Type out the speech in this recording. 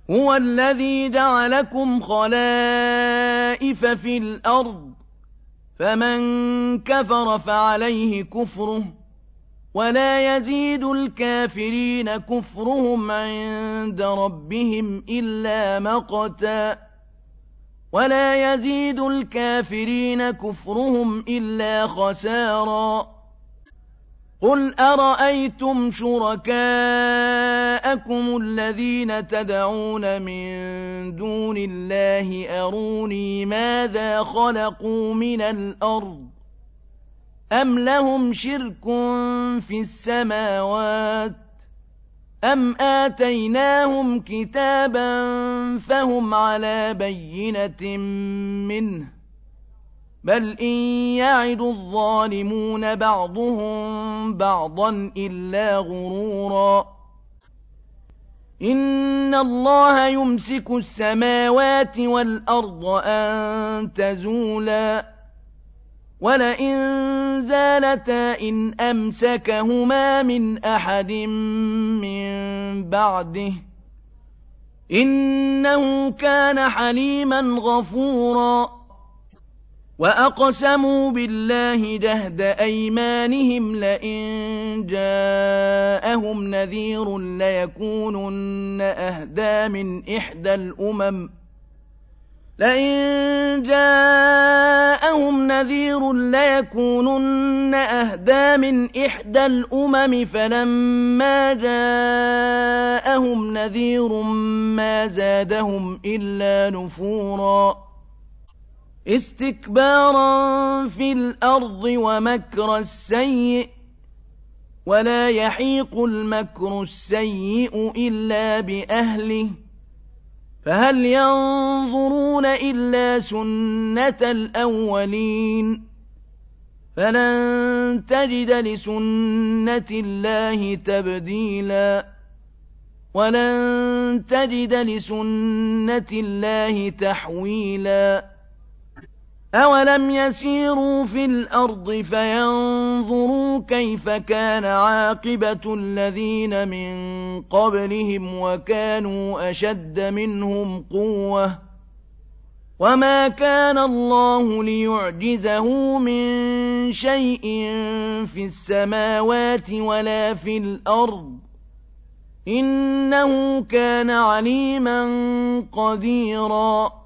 هو الذي جعلكم خلائف في الأرض فمن كفر فعليه كفره ولا يزيد الكافرين كفرهم عند ربهم إلا مقتا ولا يزيد الكافرين كفرهم إلا خسارا قل أرأيتم شركاءكم الذين تدعون من دون الله أروني ماذا خلقوا من الأرض أم لهم شرك في السماوات أم آتيناهم كتابا فهم على بينة منه بل إن يعد الظالمون بعضهم بعضا إلا غرورا إن الله يمسك السماوات والأرض أن تزولا ولئن زالتا إن أمسكهما من أحد من بعده إنه كان حليما غفورا وأقسموا بالله جهد أيمانهم لئن جاءهم نذير ليكونن أهدى من إحدى الأمم فلما جاءهم نذير ما زادهم إلا نفورا استكبارا في الأرض ومكر السيء ولا يحيق المكر السيء إلا بأهله فهل ينظرون إلا سنة الأولين فلن تجد لسنة الله تبديلا ولن تجد لسنة الله تحويلا أولم يسيروا في الأرض فينظروا كيف كان عاقبة الذين من قبلهم وكانوا أشد منهم قوة وما كان الله ليعجزه من شيء في السماوات ولا في الأرض إنه كان عليما قديرا